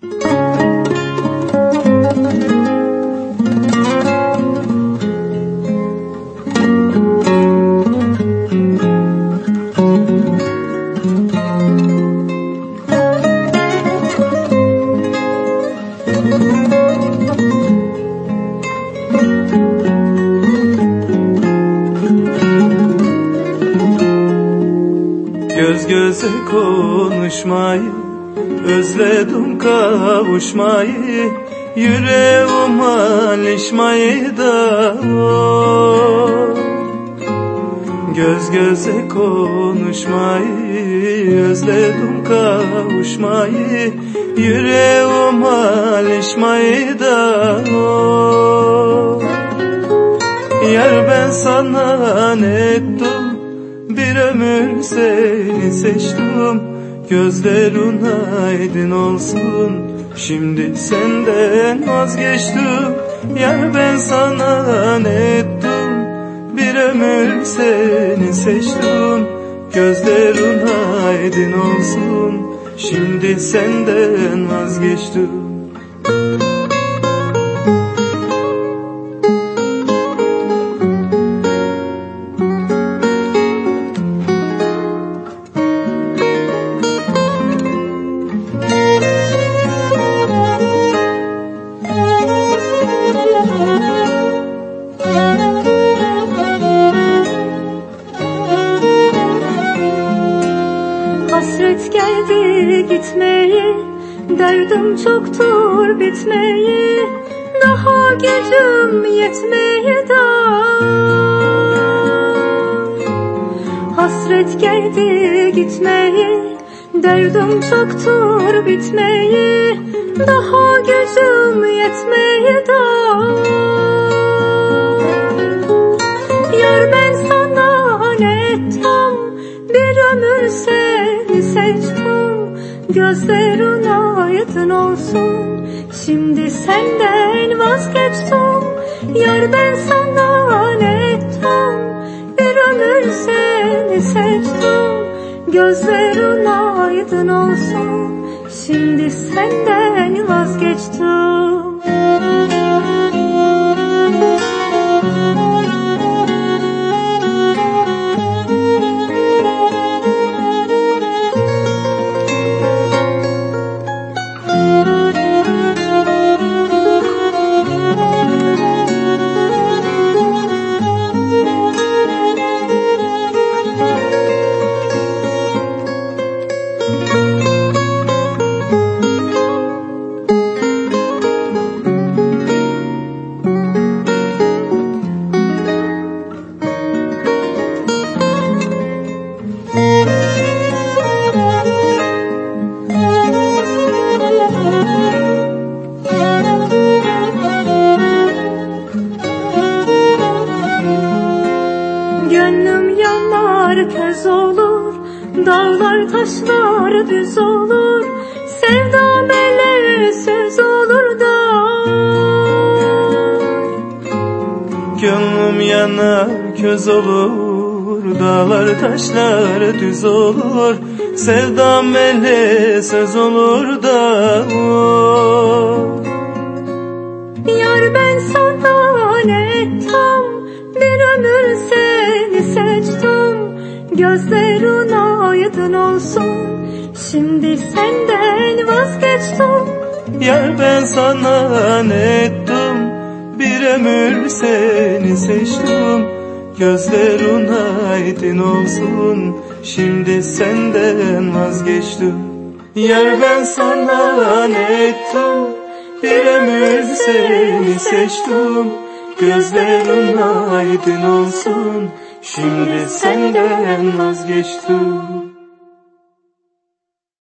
Göz göze konuşmayı, özledim kavuşmayı, yüreğim alışmayı da. Göz göze konuşmayı, özledim kavuşmayı, yüreğim alışmayı da. Yar ben sana ne ettim, bir ömür seni seçtim. Gözlerin aydın olsun, şimdi senden vazgeçtim. Yar ben sana ne ettim, bir ömür seni seçtim. Gözlerin aydın olsun, şimdi senden vazgeçtim. Hasret geldi gitmeyi, derdim çoktur bitmeyi, daha gücüm yetmeyi da. Hasret geldi gitmeyi, derdim çoktur bitmeyi, daha gücüm yetmeyi da. Yar ben sana ne ettim, bir ömür seni seçtim. Gözlerin aydın olsun, şimdi senden vazgeçtim. Yar ben sana ne ettim, bir ömür seni seçtim. Gözlerin aydın olsun, şimdi senden vazgeçtim. Gönlüm yanar köz olur, dağlar taşlar düz olur, sevdam ele söz olur da. Gönlüm yanar köz olur, dağlar taşlar düz olur, sevdam ele söz olur da. Yar ben sana ne ettim, bir ömür seni seçtim. Gözlerin aydın olsun, şimdi senden vazgeçtim. Yar ben sana ne ettim, bir ömür seni seçtim. Gözlerin aydın olsun, şimdi senden vazgeçtim. Yar ben sana ne ettim, bir ömür seni seçtim. Gözlerin aydın olsun, şimdi senden vazgeçtim.